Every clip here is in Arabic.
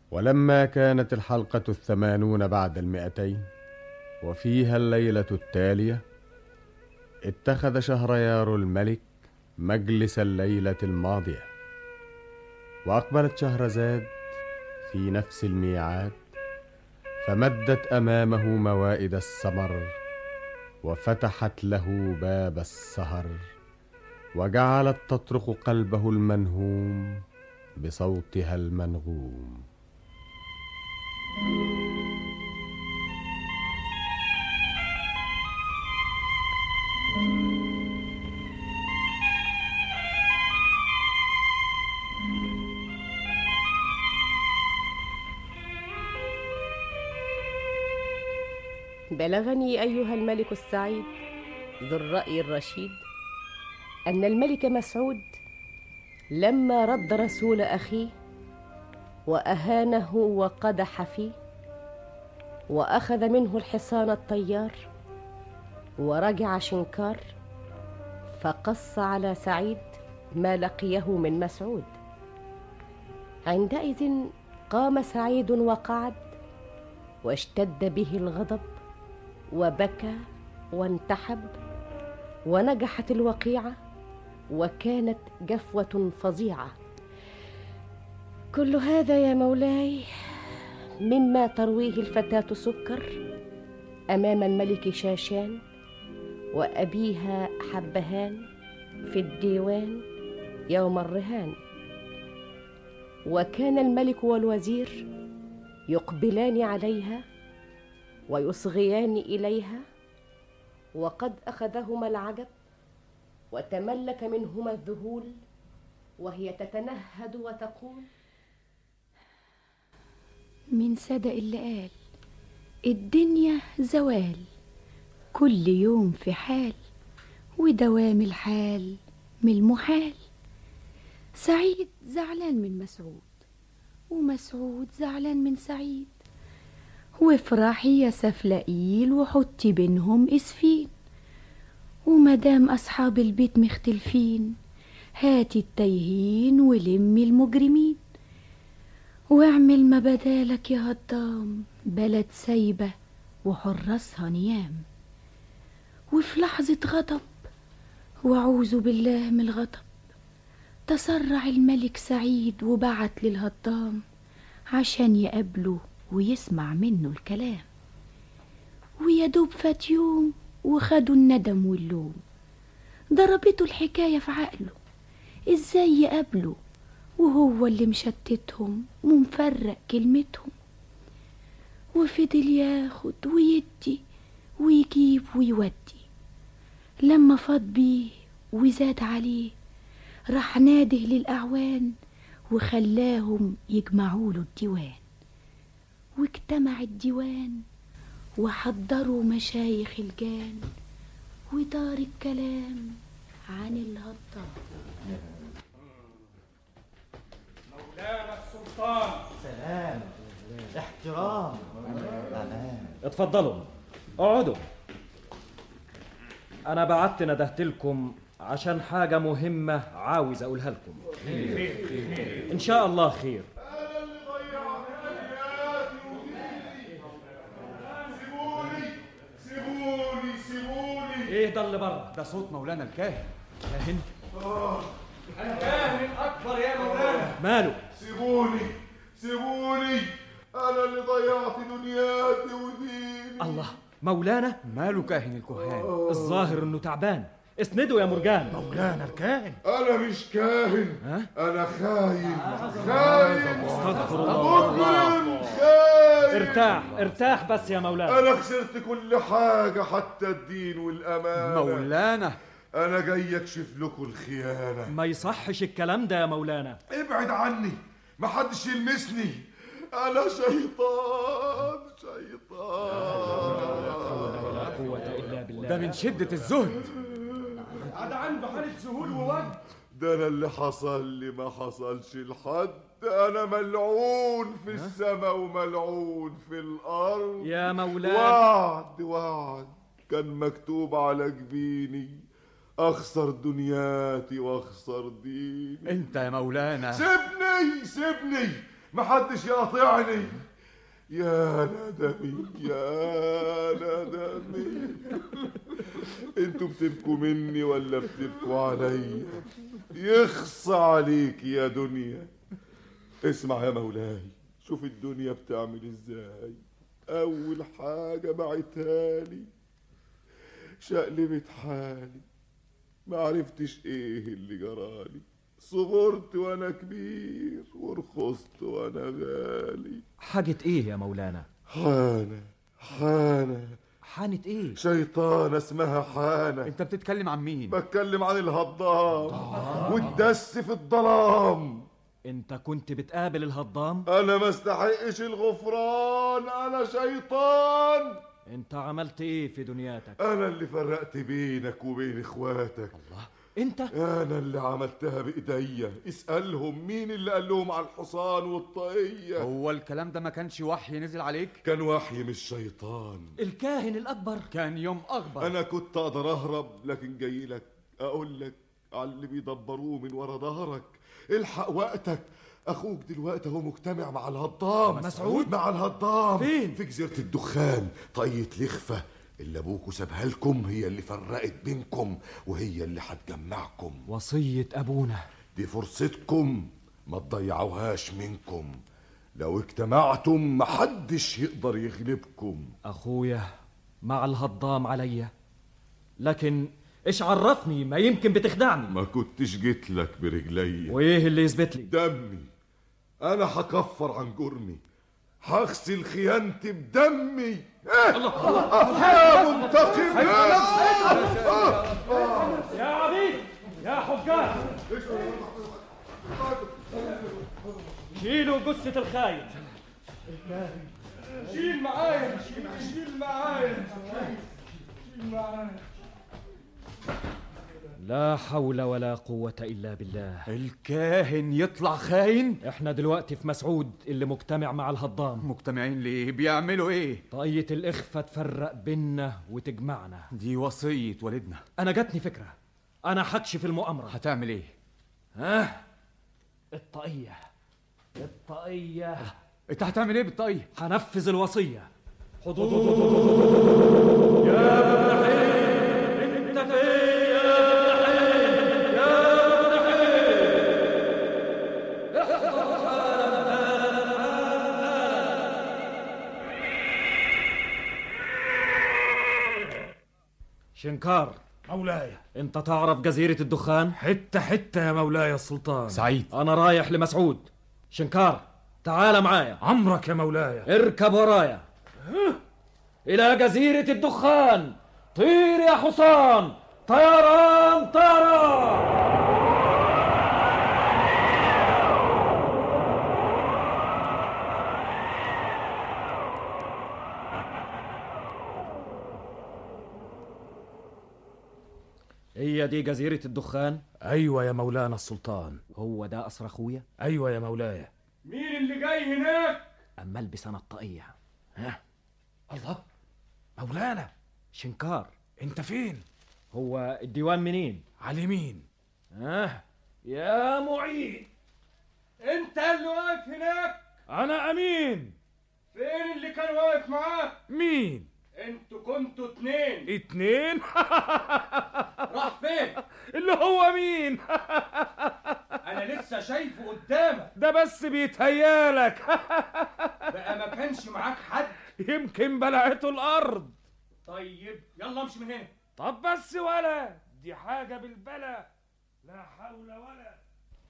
ولما كانت الحلقة 80 بعد 200 وفيها الليلة التالية، اتخذ شهريار الملك مجلس الليلة الماضية، وأقبلت شهرزاد في نفس الميعاد، فمدت أمامه موائد السمر، وفتحت له باب السهر، وجعلت تطرق قلبه المنهوم بصوتها المنغوم. بلغني أيها الملك السعيد ذو الرأي الرشيد أن الملك مسعود لما رد رسول أخيه وأهانه وقدح فيه، وأخذ منه الحصان الطيار ورجع شنكار، فقص على سعيد ما لقيه من مسعود. عندئذ قام سعيد وقعد، واشتد به الغضب وبكى وانتحب، ونجحت الوقيعة وكانت جفوة فظيعة. كل هذا يا مولاي مما ترويه الفتاة سكر أمام الملك شاشان وأبيها حبهان في الديوان يوم الرهان. وكان الملك والوزير يقبلان عليها ويصغيان إليها، وقد أخذهما العجب وتملك منهما الذهول، وهي تتنهد وتقول: من صدق اللي قال الدنيا زوال، كل يوم في حال، ودوام الحال من المحال. سعيد زعلان من مسعود، ومسعود زعلان من سعيد، وافرحي يا سفلقيل وحطي بينهم اسفين، ومدام أصحاب البيت مختلفين هاتي التايهين ولمي المجرمين، واعمل ما بدالك يا هضام، بلد سايبة وحراسها نيام. وفي لحظة غضب وأعوذ بالله من الغضب تسرع الملك سعيد وبعت للهضام عشان يقابله ويسمع منه الكلام. ويدوب فات يوم وخدوا الندم واللوم، ضربته الحكاية في عقله ازاي يقابله وهو اللي مشتتهم ومفرق كلمتهم. وفضل ياخد ويدي ويجيب ويودي، لما فاض بيه وزاد عليه راح ناده للأعوان وخلاهم يجمعوا له الديوان. واجتمع الديوان وحضروا مشايخ الجان، ودار الكلام عن الهضام. مولانا السلطان. سلام، احترام، امان. اتفضلوا اقعدوا. انا بعت ندهت لكم عشان حاجة مهمة عاوز اقولها لكم. ان شاء الله خير. ايه ده اللي بره؟ ده صوت مولانا الكاهن. كاهن؟ الكاهن الأكبر يا مولانا. ماله؟ سيبوني أنا اللي ضيعت دنياتي وديني. الله، مولانا ماله كاهن الكهان؟ الظاهر انه تعبان، اسنده يا مرجان. مولانا الكاهن. أنا مش كاهن، أنا خاين. استغفر الله. خاين. ارتاح بس يا مولانا. أنا خسرت كل حاجة حتى الدين والأمانة. مولانا أنا جاي أكشف لكم الخيانة. ما يصحش الكلام ده يا مولانا. ابعد عني، محدش يلمسني، أنا شيطان. لا قوة إلا بالله. ده من شدة الزهد. ده عنده حالة ذهول ووجد. ده أنا اللي حصل لي ما حصلش لحد. أنا ملعون في السماء وملعون في الأرض يا مولانا. وعد كان مكتوب على جبيني، أخسر دنياتي وأخسر ديني. أنت يا مولانا. سيبني محدش يقاطعني. يا ندمي يا ندمي. انتوا بتبكوا مني ولا بتبكوا عليا؟ يخص عليك يا دنيا. اسمع يا مولاي، شوف الدنيا بتعمل ازاي. اول حاجة بعتها لي شقلبت حالي، ما عرفتش ايه اللي جرالي. صغرت وانا كبير ورخصت وانا غالي. حاجة ايه يا مولانا؟ حانة حانة ايه؟ شيطانة اسمها حانة. انت بتتكلم عن مين؟ بتكلم عن الهضام والدس في الظلام. انت كنت بتقابل الهضام؟ انا ما استحقش الغفران، انا شيطان. انت عملت ايه في دنياتك؟ انا اللي فرقت بينك وبين اخواتك. الله، انت؟ انا اللي عملتها بايديا. اسألهم مين اللي قال لهم على الحصان والطاقية. هو الكلام ده ما كانش وحي نزل عليك؟ كان وحي مش شيطان. الكاهن الاكبر كان يوم اخبر. انا كنت اقدر اهرب، لكن جاي لك اقول لك على اللي بيدبروه من ورا ظهرك. الحق وقتك، اخوك دلوقتي هو مجتمع مع الهضام. مسعود؟ مع الهضام فين؟ في جزيرة الدخان. طاقية لخفة اللي ابوكوا سابها لكم هي اللي فرقت بينكم، وهي اللي هتجمعكم. وصية ابونا دي فرصتكم، ما تضيعوهاش منكم. لو اجتمعتم محدش يقدر يغلبكم. اخويا مع الهضام عليا، لكن ايش عرفني؟ ما يمكن بتخدعني. ما كنتش جيت لك برجلي. وايه اللي يثبت لي؟ دمي. انا هكفر عن جرمي، هغسل خيانتي بدمي. يا منتقم يا عبيد يا حجاج، شيلوا جثة الخاين. شيل معايا، شيل معايا. لا حول ولا قوة إلا بالله. الكاهن يطلع خاين؟ احنا دلوقتي في مسعود اللي مجتمع مع الهضام. مجتمعين ليه؟ بيعملوا ايه؟ طاقية الإخفة تفرق بينا وتجمعنا. دي وصية والدنا. أنا جاتني فكرة، أنا هكشف المؤامرة. هتعمل ايه؟ الطاقية. انت هتعمل ايه بالطاقية؟ هنفذ الوصية. حضور يا ابن حين، انت فين يا ابن حين؟ يا ابن حين. شنكار مولاي، انت تعرف جزيرة الدخان؟ حتة حتة يا مولاي السلطان. سعيد، أنا رايح لمسعود. شنكار تعال معايا. عمرك يا مولاي. اركب ورايا إلى جزيرة الدخان. طير يا حصان، طيران طيران. هي دي جزيرة الدخان؟ ايوه يا مولانا السلطان. هو ده قصر اخويا؟ ايوه يا مولاي. مين اللي جاي هناك؟ اما البس انا الطاقية. الله، مولانا شنكار انت فين؟ هو الديوان منين؟ على اليمين. يا معين، انت اللي واقف هناك؟ انا امين. فين اللي كان واقف معاك؟ مين؟ انتوا كنتوا اتنين. اتنين؟ راح فين؟ اللي هو مين؟ انا لسه شايفه قدامك. ده بس بيتهيالك. بقى ما كانش معاك حد؟ يمكن بلعته الارض. طيب يلا امشي من هنا. طب بس ولا دي حاجة بالبلا، لا حول ولا.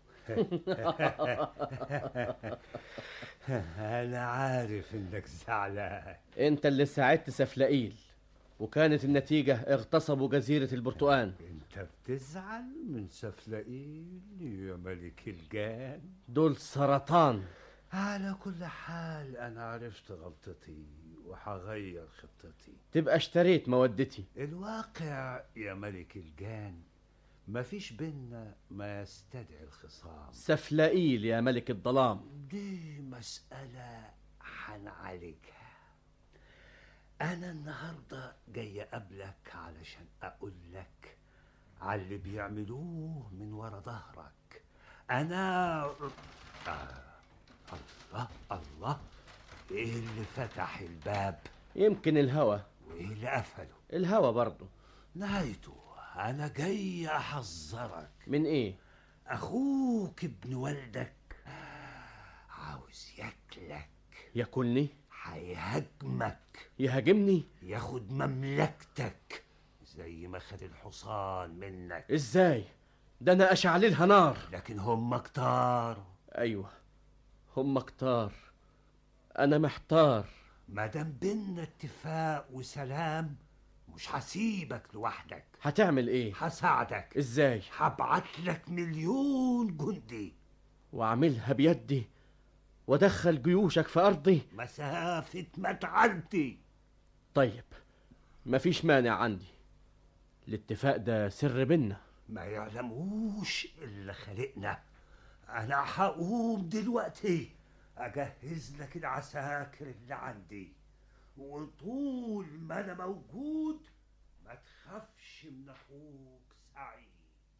أنا عارف إنك زعلان. أنت اللي ساعدت سفلائيل، وكانت النتيجة اغتصبوا جزيرة البرتقان. أنت بتزعل من سفلائيل يا ملك الجان؟ دول سرطان. على كل حال أنا عرفت غلطتي وحغير خطتي. تبقى اشتريت مودتي. الواقع يا ملك الجان مفيش بينا ما يستدعي الخصام. سفلائيل يا ملك الظلام، دي مسألة حنعالجها. أنا النهاردة جاي أقابلك علشان أقول لك على اللي بيعملوه من ورا ظهرك. أنا الله الله، ايه اللي فتح الباب؟ يمكن الهوا. وايه اللي قفله؟ الهوا برضه. نهايته. انا جاي احذرك. من ايه؟ اخوك ابن والدك عاوز ياكلك. ياكلني؟ هيهاجمك. يهاجمني؟ ياخد مملكتك زي ما خد الحصان منك. ازاي؟ ده انا اشعللها نار. لكن هم كتار. ايوه هم كتار. انا محتار. مادام بينا اتفاق وسلام مش هسيبك لوحدك. هتعمل ايه؟ هساعدك. ازاي؟ هبعت لك 1,000,000 جندي واعملها بيدي وادخل جيوشك في ارضي مسافة ما تعدي. طيب مفيش مانع عندي. الاتفاق ده سر بينا. ما يعلموش اللي خلقنا. انا هقوم دلوقتي اجهز لك العساكر اللي عندي، وطول ما انا موجود ما تخافش من اخوك سعيد.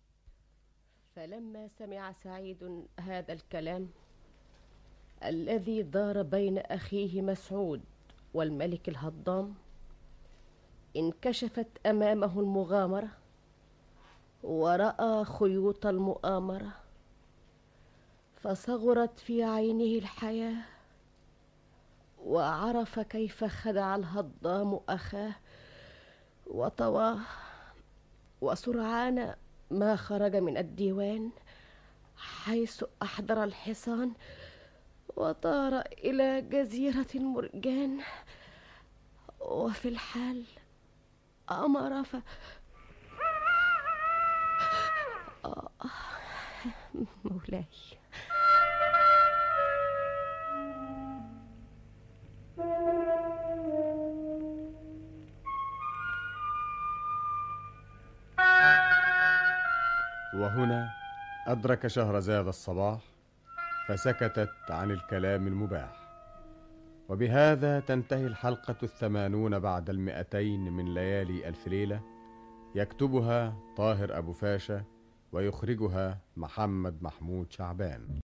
فلما سمع سعيد هذا الكلام الذي دار بين أخيه مسعود والملك الهضام، انكشفت أمامه المغامرة ورأى خيوط المؤامرة، فصغرت في عينه الحياة، وعرف كيف خدع الهضام أخاه وطواه. وسرعان ما خرج من الديوان حيث أحضر الحصان وطار إلى جزيرة مرجان، وفي الحال أمر مولاي. وهنا أدرك شهرزاد الصباح فسكتت عن الكلام المباح. وبهذا تنتهي الحلقة 80 بعد 200 من ليالي ألف ليلة. يكتبها طاهر أبو فاشا ويخرجها محمد محمود شعبان.